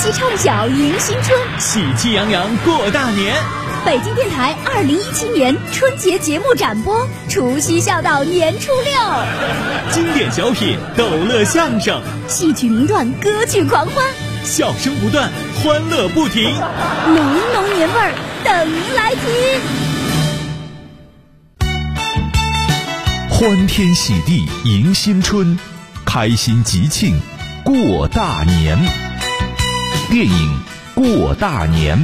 气畅晓迎新春， 喜气洋洋过大年。 北京电台2017年春节节目展播，除夕笑到年初六， 经典小品、逗乐相声、 戏曲名段、歌剧狂欢， 笑声不断，欢乐不停， 浓浓年味儿等您来听。 欢天喜地迎新春，开心吉庆过大年。电影《过大年》。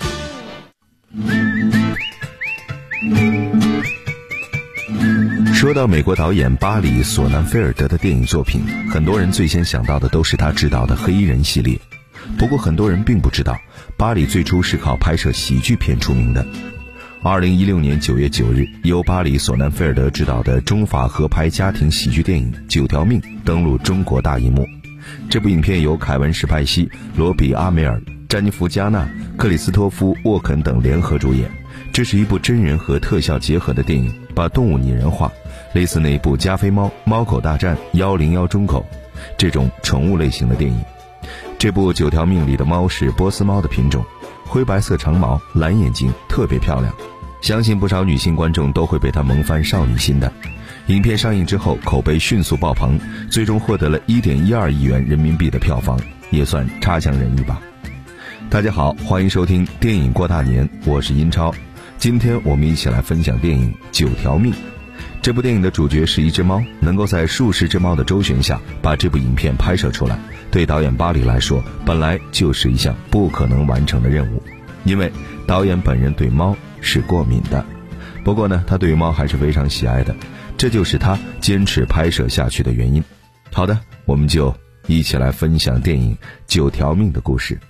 说到美国导演巴里·索南菲尔德的电影作品，很多人最先想到的都是他执导的黑衣人系列。不过很多人并不知道，巴里最初是靠拍摄喜剧片出名的。2016年9月9日，由巴里·索南菲尔德执导的中法合拍家庭喜剧电影《9条命》登陆中国大荧幕。这部影片由凯文·史派西、罗比·阿梅尔、詹妮弗·加纳、克里斯托夫·沃肯等联合主演。这是一部真人和特效结合的电影，把动物拟人化，类似那部加菲猫、猫狗大战、101中狗这种宠物类型的电影。这部9条命里的猫是波斯猫的品种，灰白色长毛，蓝眼睛，特别漂亮，相信不少女性观众都会被它萌翻少女心的。影片上映之后口碑迅速爆棚，最终获得了1.12亿元人民币的票房，也算差强人意吧。大家好，欢迎收听电影过大年，我是英超。今天我们一起来分享电影《9条命》。这部电影的主角是一只猫，能够在数十只猫的周旋下把这部影片拍摄出来，对导演巴里来说本来就是一项不可能完成的任务，因为导演本人对猫是过敏的。不过呢，他对猫还是非常喜爱的，这就是他坚持拍摄下去的原因。好的，我们就一起来分享电影《9条命》的故事。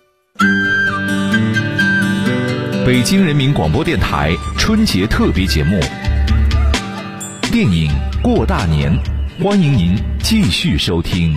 北京人民广播电台春节特别节目电影《过大年》，欢迎您继续收听。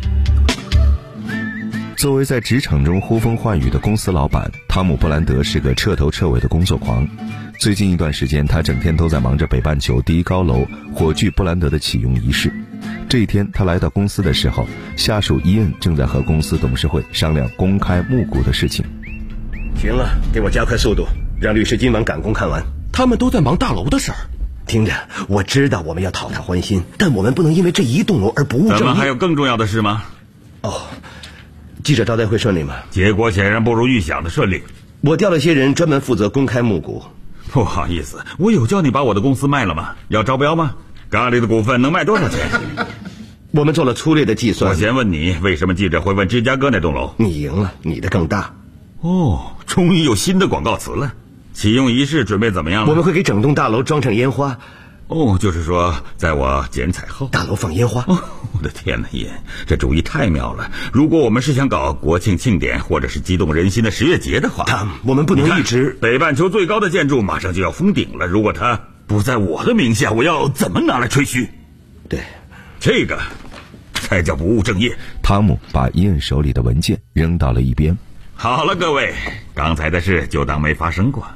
作为在职场中呼风唤雨的公司老板，汤姆·布兰德是个彻头彻尾的工作狂。最近一段时间，他整天都在忙着北半球第一高楼火炬布兰德的启用仪式。这一天，他来到公司的时候，下属伊恩正在和公司董事会商量公开募股的事情。 行了，给我加快速度，让律师今晚赶工看完。 他们都在忙大楼的事儿。 听着，我知道我们要讨他欢心，但我们不能因为这一栋楼而不务正业。 咱们还有更重要的事吗？ 哦，记者招待会顺利吗？ 结果显然不如预想的顺利。 我调了些人专门负责公开募股。 不好意思，我有叫你把我的公司卖了吗？要招标吗？咖喱的股份能卖多少钱？ 我们做了粗略的计算。 我先问你，为什么记者会问芝加哥那栋楼？ 你赢了，你的更大。 哦，终于有新的广告词了。启用仪式准备怎么样了？ 我们会给整栋大楼装上烟花。 哦，就是说在我剪彩后大楼放烟花。 哦，我的天哪，爷，这主意太妙了。如果我们是想搞国庆庆典或者是激动人心的10月节的话， 我们不能一直。 北半球最高的建筑马上就要封顶了，如果它不在我的名下，我要怎么拿来吹嘘？ 对， 这个才叫不务正业。 汤姆把伊恩手里的文件扔到了一边。 好了，各位，刚才的事就当没发生过。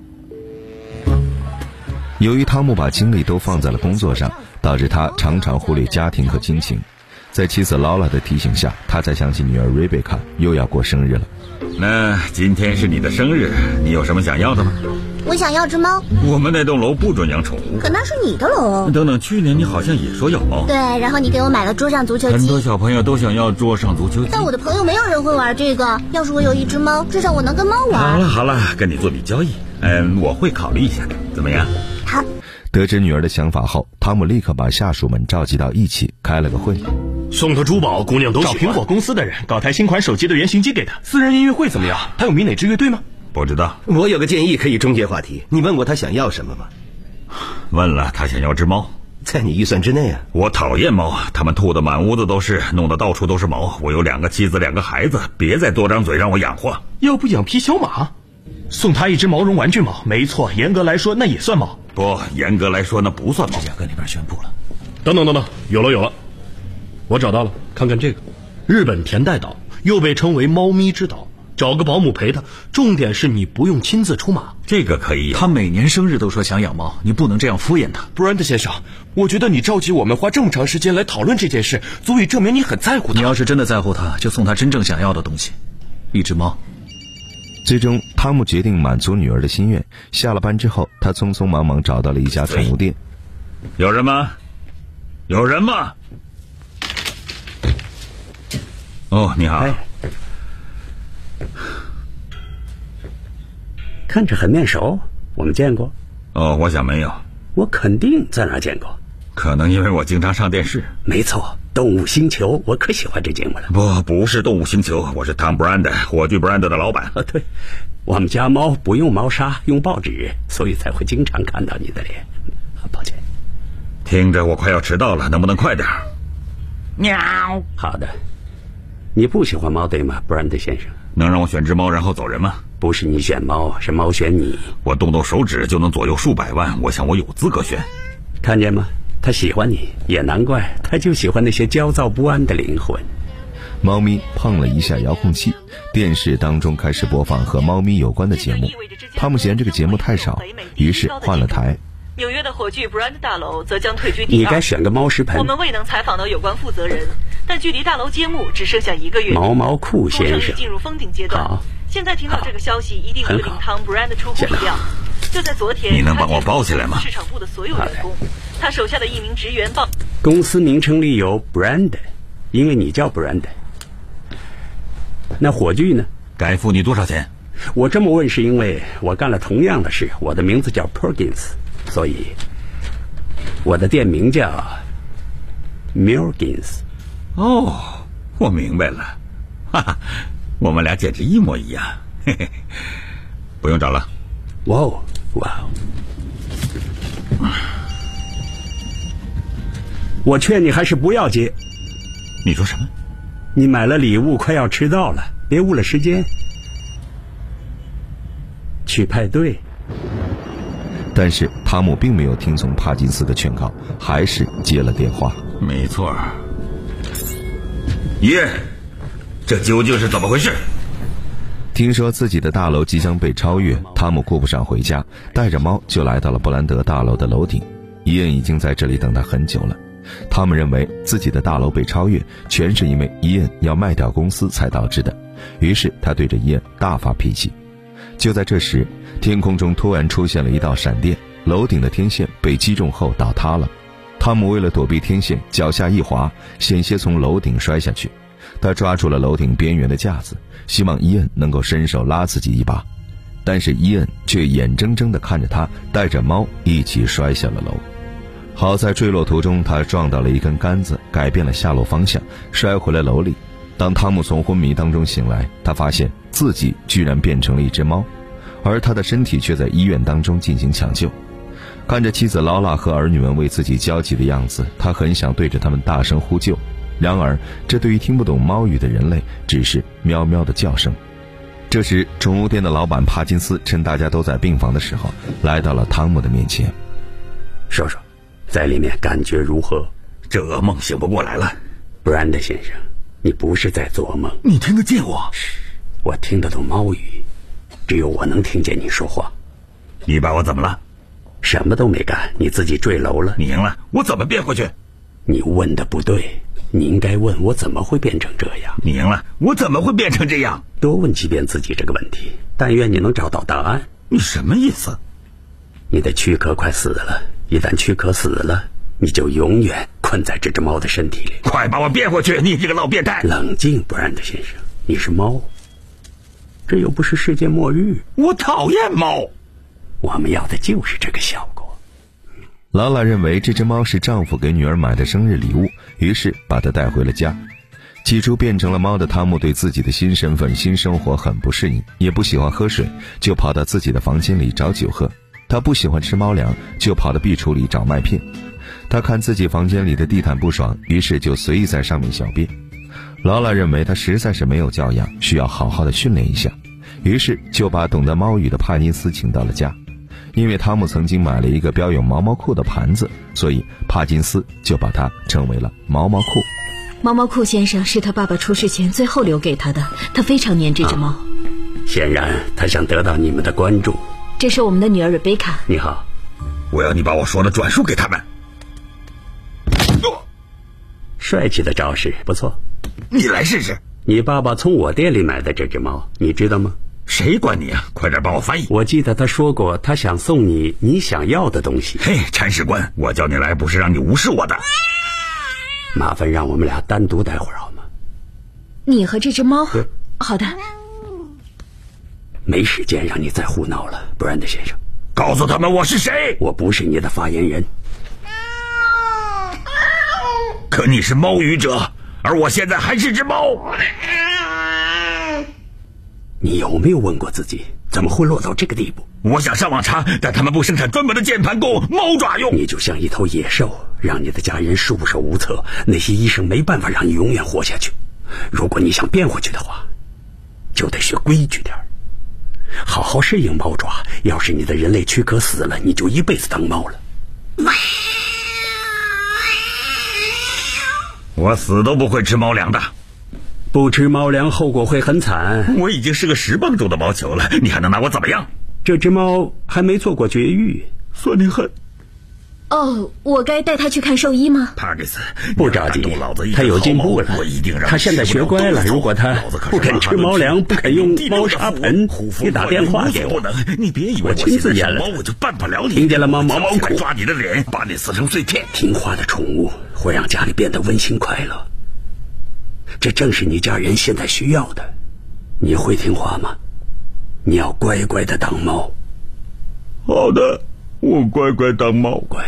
由于汤姆把精力都放在了工作上，导致他常常忽略家庭和亲情。在妻子劳拉的提醒下，他才想起女儿瑞贝卡又要过生日了。 那今天是你的生日，你有什么想要的吗？ 我想要只猫。 我们那栋楼不准养宠物。 可那是你的楼。 等等，去年你好像也说要猫。 对，然后你给我买了桌上足球机。 很多小朋友都想要桌上足球机， 但我的朋友没有人会玩这个。要是我有一只猫，至少我能跟猫玩。 好了，跟你做笔交易。我会考虑一下的，怎么样？ 好。 得知女儿的想法后，汤姆立刻把下属们召集到一起开了个会。 送的珠宝姑娘都喜欢。 找苹果公司的人搞台新款手机的原型机给他。 私人音乐会怎么样？他有迷哪支乐队吗？ 不知道。 我有个建议可以终结话题。你问过他想要什么吗？ 问了，他想要只猫。 在你预算之内啊。 我讨厌猫，他们吐得满屋子都是，弄得到处都是毛。我有2个妻子2个孩子，别再多张嘴让我养活。 要不养匹小马？ 送他一只毛绒玩具猫，没错，严格来说那也算猫。 不，严格来说那不算猫。 雅各那边宣布了。等，有了，我找到了，看看这个，日本田代岛又被称为猫咪之岛，找个保姆陪他，重点是你不用亲自出马。 这个可以有。 他每年生日都说想养猫，你不能这样敷衍他。 布兰德先生，我觉得你召集我们花这么长时间来讨论这件事，足以证明你很在乎他。 你要是真的在乎他，就送他真正想要的东西。 一只猫。 最终，汤姆决定满足女儿的心愿。下了班之后，他匆匆忙忙找到了一家宠物店。 有人吗？有人吗？哦，你好。 看着很面熟，我们见过。 哦，我想没有。 我肯定在哪儿见过。 可能因为我经常上电视。 没错，动物星球，我可喜欢这节目了。不是动物星球，我是 Tom Brand， 火炬 Brand 的老板。 对，我们家猫不用猫砂，用报纸，所以才会经常看到你的脸。抱歉。 听着，我快要迟到了，能不能快点？ 喵。好的。你不喜欢猫对吗 ，Brand 先生？ 能让我选只猫然后走人吗？ 不是你选猫，是猫选你。 我动动手指就能左右数百万，我想我有资格选。 看见吗？他喜欢你，也难怪，他就喜欢那些焦躁不安的灵魂。 猫咪碰了一下遥控器，电视当中开始播放和猫咪有关的节目。汤姆嫌这个节目太少，于是换了台。 纽约的火炬 Brand 大楼则将退居第二。 你该选个猫食盆。 我们未能采访到有关负责人，但距离大楼揭幕只剩下1个月。 毛裤先生进入封顶阶段。 好， 现在听到这个消息，一定会令汤 Brand 出乎意料。就在昨天， 你能帮我包起来吗？ 市场部的所有员工，他手下的一名职员报。 公司名称里有 Brand， 因为你叫 Brand。那火炬呢？ 该付你多少钱？ 我这么问是因为我干了同样的事，我的名字叫 Perkins， 所以我的店名叫 Milkins。 哦，我明白了，哈哈，我们俩简直一模一样，嘿嘿，不用找了。 哇哦，哇哦！我劝你还是不要接。 你说什么？ 你买了礼物，快要迟到了，别误了时间。去派对。 但是汤姆并没有听从帕金斯的劝告，还是接了电话。 没错。耶，这究竟是怎么回事？ 听说自己的大楼即将被超越，汤姆顾不上回家，带着猫就来到了布兰德大楼的楼顶。伊恩已经在这里等他很久了。他们认为自己的大楼被超越，全是因为伊恩要卖掉公司才导致的。于是他对着伊恩大发脾气。就在这时，天空中突然出现了一道闪电，楼顶的天线被击中后倒塌了。汤姆为了躲避天线，脚下一滑，险些从楼顶摔下去。他抓住了楼顶边缘的架子，希望伊恩能够伸手拉自己一把，但是伊恩却眼睁睁地看着他带着猫一起摔下了楼。好在坠落途中他撞到了一根杆子，改变了下落方向，摔回了楼里。当汤姆从昏迷当中醒来，他发现自己居然变成了一只猫，而他的身体却在医院当中进行抢救。看着妻子劳拉和儿女们为自己焦急的样子，他很想对着他们大声呼救，然而这对于听不懂猫语的人类只是喵喵的叫声。这时宠物店的老板帕金斯趁大家都在病房的时候来到了汤姆的面前。 说说在里面感觉如何？ 这噩梦醒不过来了。 布兰德先生，你不是在做梦。 你听得见我？ 我听得懂猫语，只有我能听见你说话。 你把我怎么了？ 什么都没干，你自己坠楼了。 你赢了，我怎么变回去？ 你问的不对，你应该问我怎么会变成这样。 你赢了，我怎么会变成这样？ 多问几遍自己这个问题，但愿你能找到答案。 你什么意思？ 你的躯壳快死了，一旦躯壳死了，你就永远困在这只猫的身体里。 快把我变回去，你这个老变态！ 冷静，布兰德先生，你是猫，这又不是世界末日。 我讨厌猫。 我们要的就是这个效果。 劳拉认为这只猫是丈夫给女儿买的生日礼物，于是把它带回了家。起初变成了猫的汤姆对自己的新身份、新生活很不适应，也不喜欢喝水，就跑到自己的房间里找酒喝。他不喜欢吃猫粮，就跑到壁橱里找麦片。他看自己房间里的地毯不爽，于是就随意在上面小便。劳拉认为他实在是没有教养，需要好好的训练一下，于是就把懂得猫语的帕金斯请到了家。因为汤姆曾经买了一个标有毛毛裤的盘子，所以帕金斯就把它称为了毛毛裤。 毛毛裤先生是他爸爸出事前最后留给他的，他非常黏这只猫。 显然他想得到你们的关注。 这是我们的女儿瑞贝卡。 你好， 我要你把我说的转述给他们。 帅气的招式，不错。 你来试试。 你爸爸从我店里买的这只猫，你知道吗？ 谁管你啊？快点帮我翻译。 我记得他说过，他想送你想要的东西。 嘿，铲屎官，我叫你来不是让你无视我的。 麻烦让我们俩单独待会儿好吗？ 你和这只猫？好的。 没时间让你再胡闹了，布兰德先生。 告诉他们我是谁。 我不是你的发言人。 可你是猫语者，而我现在还是只猫。 你有没有问过自己，怎么会落到这个地步？ 我想上网查，但他们不生产专门的键盘供猫爪用。 你就像一头野兽，让你的家人束手无策，那些医生没办法让你永远活下去。如果你想变回去的话，就得学规矩点，好好适应猫爪。要是你的人类躯壳死了，你就一辈子当猫了。 我死都不会吃猫粮的。 不吃猫粮后果会很惨。 我已经是个10磅重的毛球了，你还能拿我怎么样？ 这只猫还没做过绝育， 算你狠。 哦，我该带它去看兽医吗？ 帕吉斯， 不着急，他有进步了。他现在学乖了。如果他不肯吃猫粮，不肯用猫砂盆，你打电话给我， 你别以为我亲自演了， 我就办不了你。 听见了吗？毛毛裤， 抓你的脸，把你撕成碎片。 听话的宠物会让家里变得温馨快乐，这正是你家人现在需要的。你会听话吗？你要乖乖的当猫。 好的，我乖乖当猫。 乖，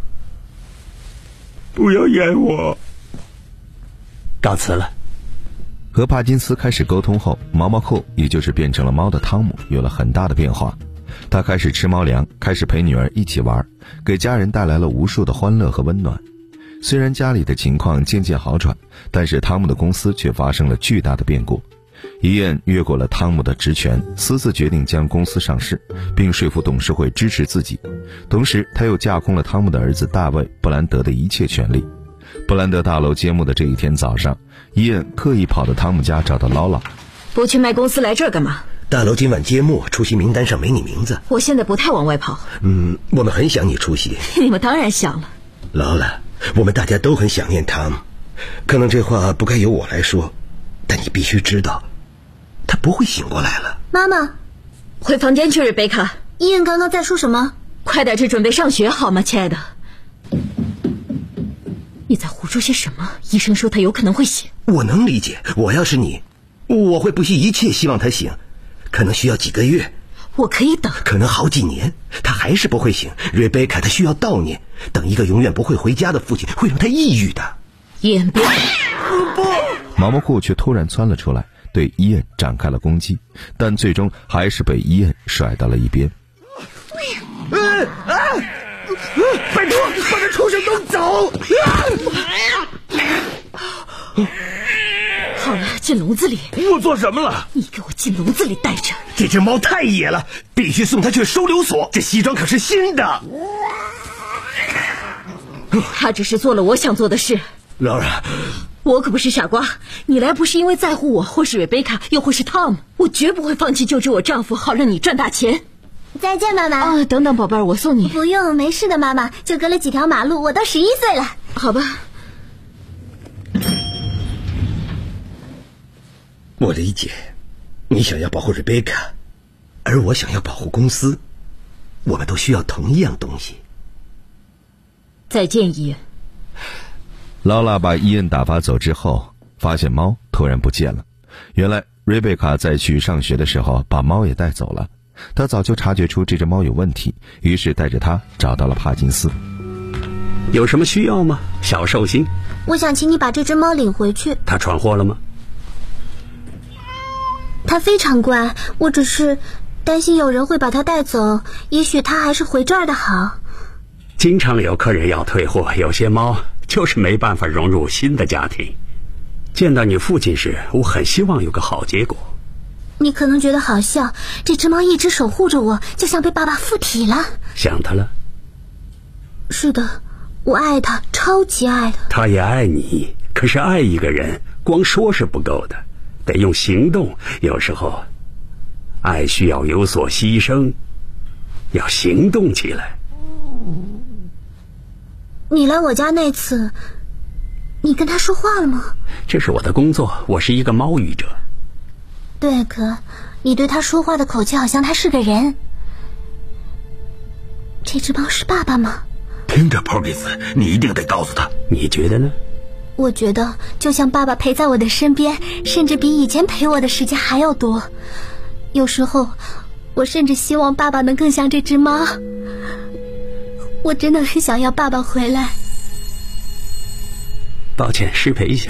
不要演我。 告辞了。 和帕金斯开始沟通后，毛毛裤也就是变成了猫的汤姆有了很大的变化。他开始吃猫粮，开始陪女儿一起玩，给家人带来了无数的欢乐和温暖。虽然家里的情况渐渐好转，但是汤姆的公司却发生了巨大的变故。伊恩越过了汤姆的职权，私自决定将公司上市，并说服董事会支持自己。同时他又架空了汤姆的儿子大卫·布兰德的一切权利。布兰德大楼揭幕的这一天早上，伊恩特意跑到汤姆家找到劳拉。 不去卖公司来这儿干嘛？ 大楼今晚揭幕，出席名单上没你名字。 我现在不太往外跑。 我们很想你出席。 你们当然想了。 劳拉，我们大家都很想念汤姆。可能这话不该由我来说，但你必须知道，他不会醒过来了。 妈妈， 回房间去，瑞贝卡。 伊恩刚刚在说什么？ 快点去准备上学好吗，亲爱的？你在胡说些什么？医生说他有可能会醒。 我能理解，我要是你，我会不惜一切希望他醒，可能需要几个月。 我可以等， 可能好几年，他还是不会醒。瑞贝卡，他需要悼念，等一个永远不会回家的父亲会让他抑郁的。 伊恩，别！ 毛毛裤却突然窜了出来，对伊恩展开了攻击，但最终还是被伊恩甩到了一边。 拜托，把这畜生弄走！ 好了，进笼子里。 我做什么了？ 你给我进笼子里待着。 这只猫太野了，必须送它去收留所。这西装可是新的。 他只是做了我想做的事。 劳拉， 我可不是傻瓜。你来不是因为在乎我，或是瑞贝卡，又或是汤姆。我绝不会放弃救治我丈夫，好让你赚大钱。 再见，妈妈。 等等，宝贝儿，我送你。 不用，没事的，妈妈。就隔了几条马路，我都11岁了。 好吧。 我理解，你想要保护瑞贝卡，而我想要保护公司。我们都需要同一样东西。 再见，伊恩。 劳拉把伊恩打发走之后，发现猫突然不见了。原来瑞贝卡在去上学的时候把猫也带走了。他早就察觉出这只猫有问题，于是带着它找到了帕金斯。 有什么需要吗，小寿星？ 我想请你把这只猫领回去。 它闯祸了吗？ 它非常乖，我只是担心有人会把它带走，也许它还是回这儿的好。 经常有客人要退货，有些猫就是没办法融入新的家庭。见到你父亲时，我很希望有个好结果。 你可能觉得好笑，这只猫一直守护着我，就像被爸爸附体了。 想他了？ 是的，我爱他，超级爱他。 他也爱你，可是爱一个人光说是不够的，得用行动。有时候爱需要有所牺牲，要行动起来。 你来我家那次， 你跟他说话了吗？ 这是我的工作，我是一个猫语者。 对，可你对他说话的口气好像他是个人。这只猫是爸爸吗？ 听着 Porgy， 你一定得告诉他。 你觉得呢？ 我觉得就像爸爸陪在我的身边，甚至比以前陪我的时间还要多。有时候我甚至希望爸爸能更像这只猫。我真的很想要爸爸回来。 抱歉，失陪一下，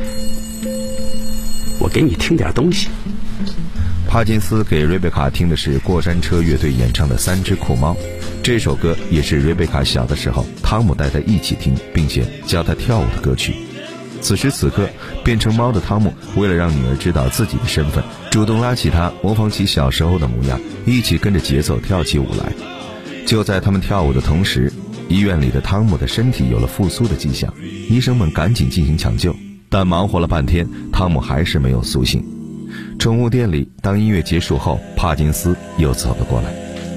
我给你听点东西。 帕金斯给瑞贝卡听的是过山车乐队演唱的《三只酷猫》，这首歌也是瑞贝卡小的时候汤姆带她一起听并且教她跳舞的歌曲。此时此刻，变成猫的汤姆为了让女儿知道自己的身份，主动拉起她，模仿起小时候的模样，一起跟着节奏跳起舞来。就在他们跳舞的同时，医院里的汤姆的身体有了复苏的迹象，医生们赶紧进行抢救，但忙活了半天，汤姆还是没有苏醒。宠物店里，当音乐结束后，帕金斯又走了过来。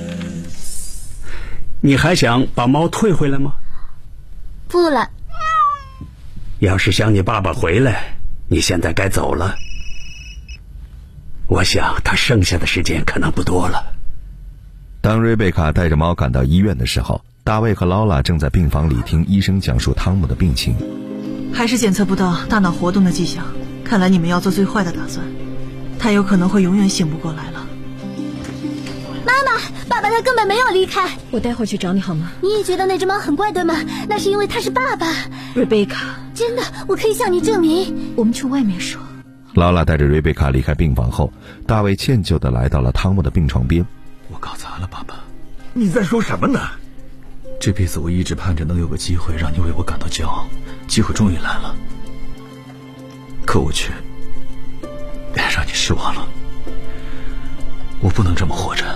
你还想把猫退回来吗？ 不了。 要是想你爸爸回来，你现在该走了。我想他剩下的时间可能不多了。 当瑞贝卡带着猫赶到医院的时候，大卫和劳拉正在病房里听医生讲述汤姆的病情。 还是检测不到大脑活动的迹象，看来你们要做最坏的打算，他有可能会永远醒不过来了。 妈妈，爸爸他根本没有离开。 我待会儿去找你好吗？ 你也觉得那只猫很怪对吗？那是因为他是爸爸。 瑞贝卡， 真的，我可以向你证明。 我们去外面说。 劳拉带着瑞贝卡离开病房后，大卫歉疚地来到了汤姆的病床边。 我搞砸了，爸爸。 你在说什么呢？ 这辈子我一直盼着能有个机会让你为我感到骄傲，机会终于来了，可我却让你失望了。我不能这么活着。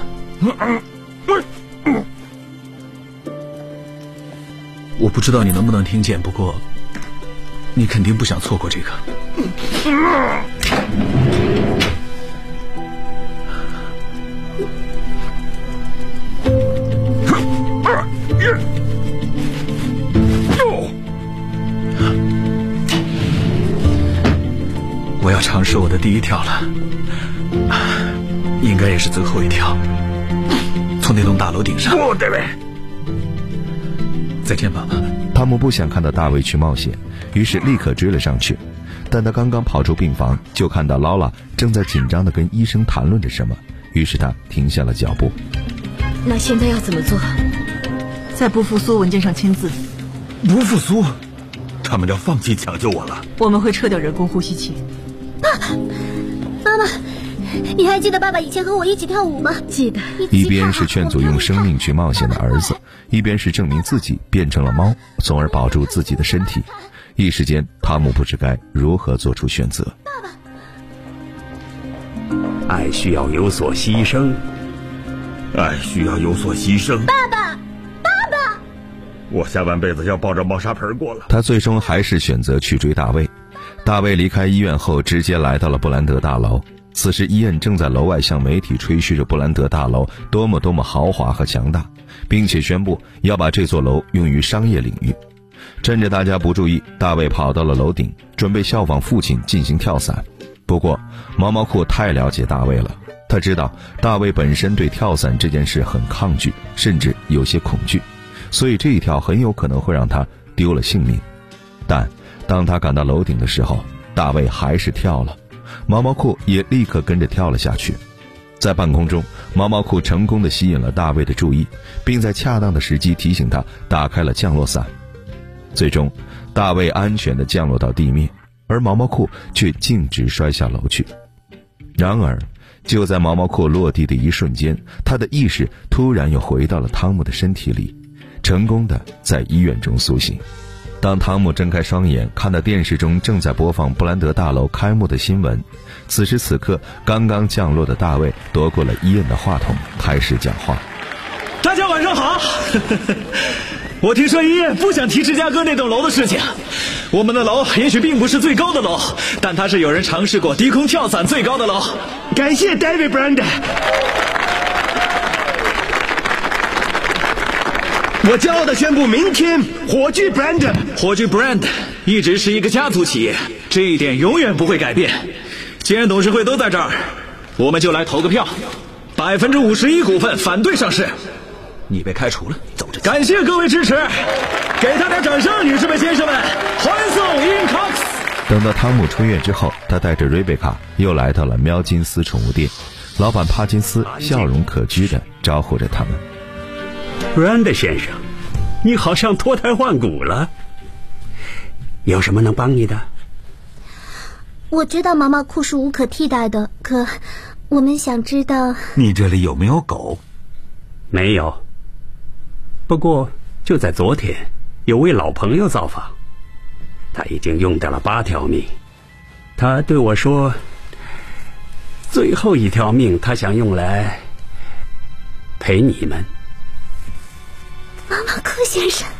我不知道你能不能听见，不过你肯定不想错过这个。我要尝试我的第一跳了，应该也是最后一跳，从那栋大楼顶上。再见，爸爸。 汤姆不想看到大卫去冒险，于是立刻追了上去。但他刚刚跑出病房，就看到劳拉正在紧张地跟医生谈论着什么，于是他停下了脚步。 那现在要怎么做？ 在不复苏文件上签字。 不复苏？他们要放弃抢救我了。 我们会撤掉人工呼吸器。 妈妈，你还记得爸爸以前和我一起跳舞吗？ 记得。 一边是劝阻用生命去冒险的儿子，一边是证明自己变成了猫，从而保住自己的身体。一时间，汤姆不知该如何做出选择。 爱需要有所牺牲， 爱需要有所牺牲。 爸爸，爸爸！ 我下半辈子要抱着猫砂盆过了。 他最终还是选择去追大卫。大卫离开医院后，直接来到了布兰德大楼。此时，伊恩正在楼外向媒体吹嘘着布兰德大楼多么豪华和强大，并且宣布要把这座楼用于商业领域。趁着大家不注意，大卫跑到了楼顶，准备效仿父亲进行跳伞。不过，毛毛裤太了解大卫了，他知道大卫本身对跳伞这件事很抗拒，甚至有些恐惧，所以这一跳很有可能会让他丢了性命。但当他赶到楼顶的时候，大卫还是跳了，毛毛裤也立刻跟着跳了下去。在半空中，毛毛裤成功地吸引了大卫的注意，并在恰当的时机提醒他打开了降落伞。最终，大卫安全地降落到地面，而毛毛裤却径直摔下楼去。然而，就在毛毛裤落地的一瞬间，他的意识突然又回到了汤姆的身体里，成功地在医院中苏醒。当汤姆睁开双眼，看到电视中正在播放布兰德大楼开幕的新闻，此时此刻，刚刚降落的大卫夺过了伊恩的话筒，开始讲话。 大家晚上好。我听说伊恩不想提芝加哥那栋楼的事情。我们的楼也许并不是最高的楼，但它是有人尝试过低空跳伞最高的楼。感谢 David Brand。我骄傲地宣布，明天火炬 Brand 一直是一个家族企业，这一点永远不会改变。既然董事会都在这儿，我们就来投个票，51%股份反对上市。 你被开除了，走着。 感谢各位支持，给他点掌声，女士们、先生们，欢送 Incox。 等到汤姆出院之后，他带着瑞贝卡又来到了喵金斯宠物店，老板帕金斯笑容可掬地招呼着他们。 布兰德先生，你好像脱胎换骨了，有什么能帮你的？ 我知道妈妈裤是无可替代的，可我们想知道你这里有没有狗？ 没有，不过就在昨天，有位老朋友造访，他已经用掉了8条命。他对我说，最后1条命他想用来陪你们。 妈妈库先生，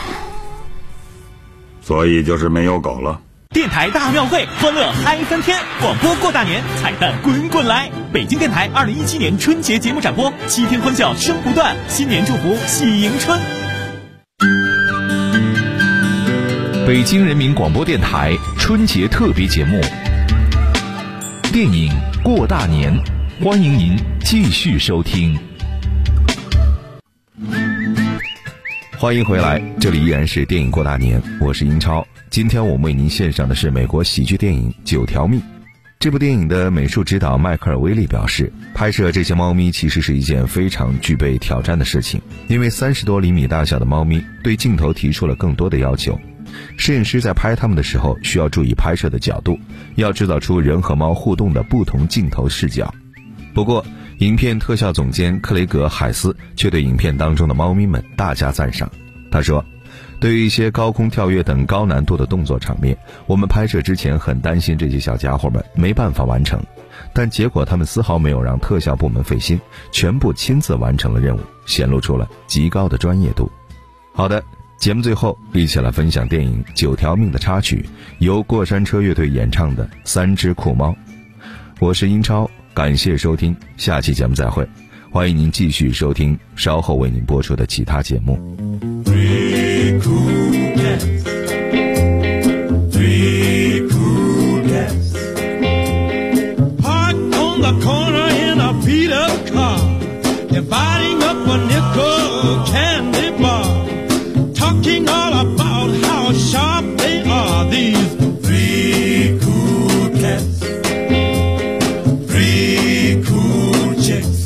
所以就是没有狗了。 电台大庙会，欢乐嗨翻天！广播过大年，彩蛋滚滚来！北京电台2017年春节节目展播，7天欢笑声不断，新年祝福喜迎春。 北京人民广播电台春节特别节目，电影《过大年》，欢迎您继续收听。欢迎回来，这里依然是电影过大年，我是英超。今天我们为您献上的是美国喜剧电影《9条命》。这部电影的美术指导迈克尔·威利表示，拍摄这些猫咪其实是一件非常具备挑战的事情，因为30多厘米大小的猫咪对镜头提出了更多的要求。摄影师在拍它们的时候需要注意拍摄的角度，要制造出人和猫互动的不同镜头视角。不过影片特效总监克雷格·海斯却对影片当中的猫咪们大加赞赏。他说，对于一些高空跳跃等高难度的动作场面，我们拍摄之前很担心这些小家伙们没办法完成，但结果他们丝毫没有让特效部门费心，全部亲自完成了任务，显露出了极高的专业度。好的，节目最后一起来分享电影《9条命》的插曲，由过山车乐队演唱的《3只酷猫》。我是英超，感谢收听，下期节目再会。欢迎您继续收听稍后为您播出的其他节目。 Three cool cats, 3 cool cats, parked on the corner in a beat-up car, dividing up a nickel candy bar, talking all about how sharp they are, these 3 cool cats, 3 cool chicks,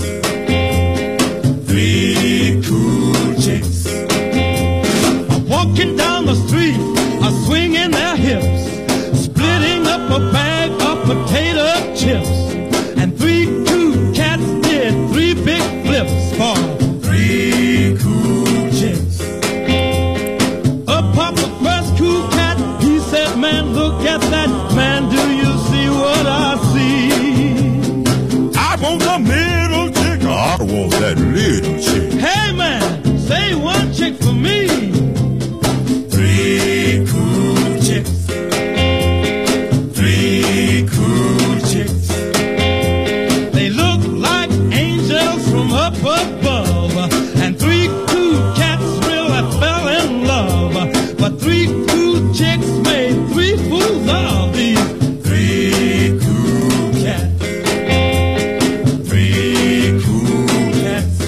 3 cool chicks, walking down the street, swinging their hips, splitting up a bag of potato chips, and 3 cool cats did 3 big flips for 3 cool chicks. Up popped the first cool cat, he said, man, look at that, man, do you see what I see? I want the middle chick, I want that little chick. Hey man, say one chick for me. 3 cool chicks, 3 cool chicks. They look like angels from up above, and 3 cool cats really fell in love. But 3 cool chicks made 3 fools of these 3 cool cats, 3 cool cats.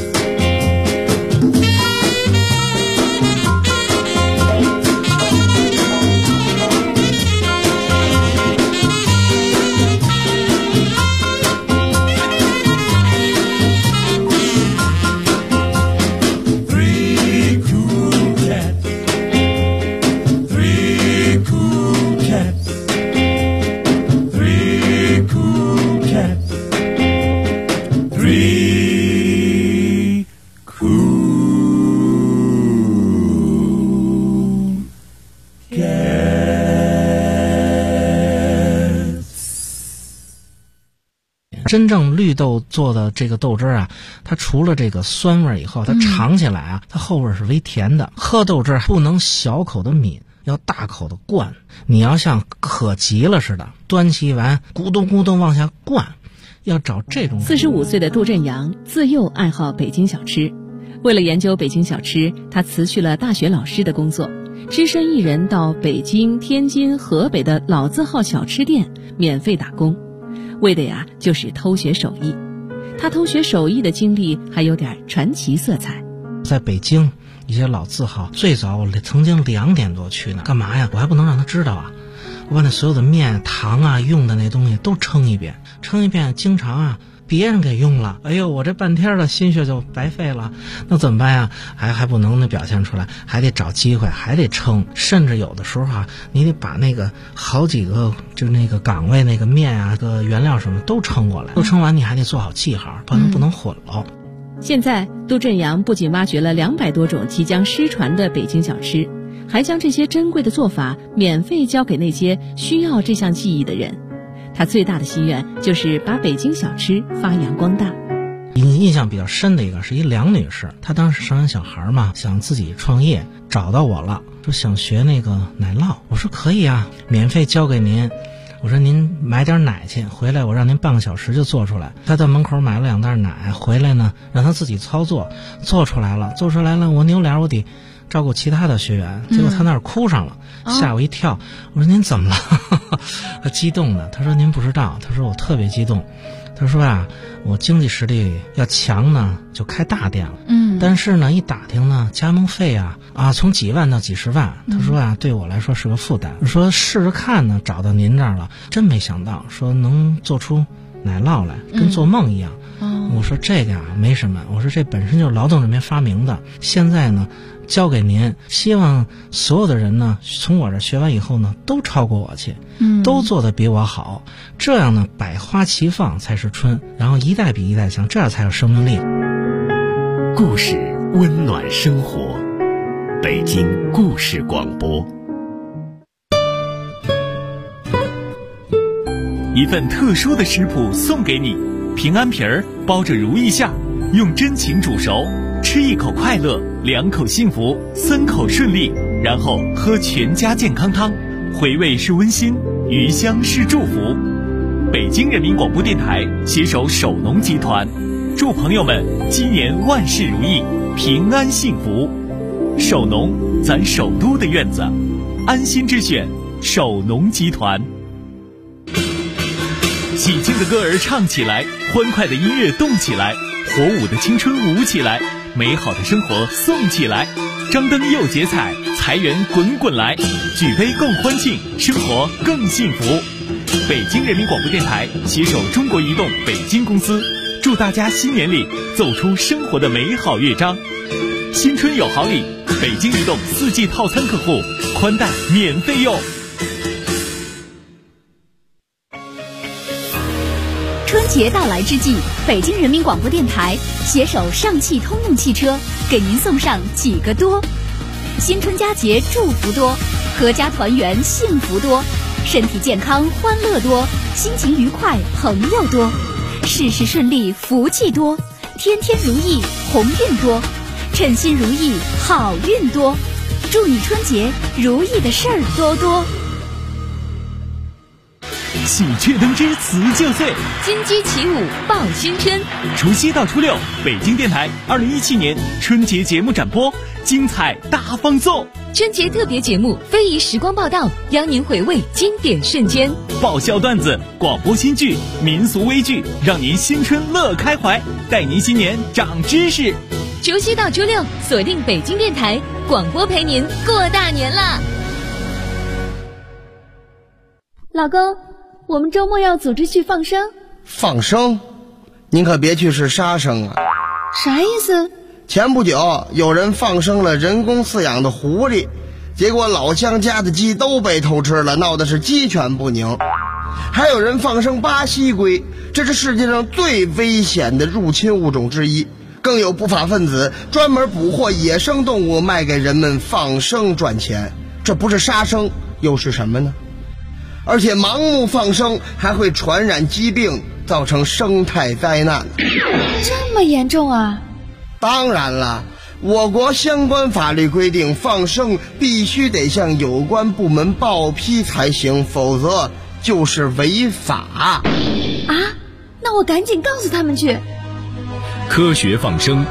真正绿豆做的这个豆汁啊，它除了这个酸味以后，它尝起来啊，它后味是微甜的。喝豆汁不能小口的抿，要大口的灌。你要像渴急了似的，端起一碗咕咚咕咚往下灌，要找这种。 45岁的杜振阳自幼爱好北京小吃，为了研究北京小吃，他辞去了大学老师的工作， 只身一人到北京、天津、河北的老字号小吃店免费打工，为的呀就是偷学手艺。他偷学手艺的经历还有点传奇色彩。 在北京一些老字号，最早我曾经2点多去呢，干嘛呀？我还不能让他知道啊！我把那所有的面、糖啊、用的那东西都称一遍，经常啊别人给用了，哎呦，我这半天的心血就白费了，那怎么办呀？还不能表现出来，还得找机会，还得称，甚至有的时候啊，你得把那个好几个就那个岗位那个面啊、个原料什么都称过来，都称完你还得做好记号，不能混了。 现在杜振阳不仅挖掘了200多种即将失传的北京小吃，还将这些珍贵的做法免费教给那些需要这项技艺的人。他最大的心愿就是把北京小吃发扬光大。 印象比较深的一个是一梁女士，她当时生完小孩嘛，想自己创业，找到我了，说想学那个奶酪。我说可以啊，免费教给您。我说您买点奶去，回来我让您半个小时就做出来。他在门口买了2袋奶，回来呢让他自己操作，做出来了，我扭脸我得照顾其他的学员，结果他那儿哭上了，吓我一跳。我说您怎么了？他激动的，他说您不知道，他说我特别激动。他说啊，我经济实力要强呢，就开大店了。但是呢，一打听呢，加盟费啊，从几万到几十万。他说啊，对我来说是个负担。说试试看呢，找到您这儿了，真没想到，说能做出奶酪来，跟做梦一样。我说这个啊没什么，我说这本身就是劳动人民发明的，现在呢交给您，希望所有的人呢从我这学完以后呢都超过我去，都做得比我好，这样呢百花齐放才是春，然后一代比一代强，这样才有生命力。 故事温暖生活，北京故事广播。 一份特殊的食谱送给你，平安皮儿包着如意馅，用真情煮熟，吃1口快乐，2口幸福，3口顺利，然后喝全家健康汤，回味是温馨，余香是祝福。北京人民广播电台携手首农集团，祝朋友们今年万事如意，平安幸福。首农，咱首都的院子，安心之选，首农集团。喜庆的歌儿唱起来，欢快的音乐动起来，火舞的青春舞起来，美好的生活送起来，张灯又结彩，财源滚滚来，举杯共欢庆，生活更幸福。北京人民广播电台携手中国移动北京公司，祝大家新年里奏出生活的美好乐章。新春有好礼，北京移动4G 套餐客户宽带免费用。 春节到来之际，北京人民广播电台携手上汽通用汽车，给您送上几个多：新春佳节祝福多，阖家团圆幸福多，身体健康欢乐多，心情愉快朋友多，事事顺利福气多，天天如意鸿运多，称心如意好运多，祝你春节如意的事儿多多。 喜鹊登枝辞旧岁， 金鸡起舞报新春。 除夕到初六，北京电台2017年春节节目展播，精彩大放送。 春节特别节目非遗时光报道，邀您回味经典瞬间。 爆笑段子、广播新剧、民俗微剧，让您新春乐开怀，带您新年长知识。 除夕到初六，锁定北京电台广播，陪您过大年啦。 老公，我们周末要组织去放生。 放生？您可别去是杀生啊！ 啥意思？ 前不久有人放生了人工饲养的狐狸，结果老乡家的鸡都被偷吃了，闹的是鸡犬不宁。还有人放生巴西龟，这是世界上最危险的入侵物种之一。更有不法分子专门捕获野生动物卖给人们放生赚钱，这不是杀生又是什么呢？而且盲目放生还会传染疾病，造成生态灾难。 这么严重啊？ 当然了，我国相关法律规定，放生必须得向有关部门报批才行，否则就是违法。 啊？那我赶紧告诉他们去。 科学放生，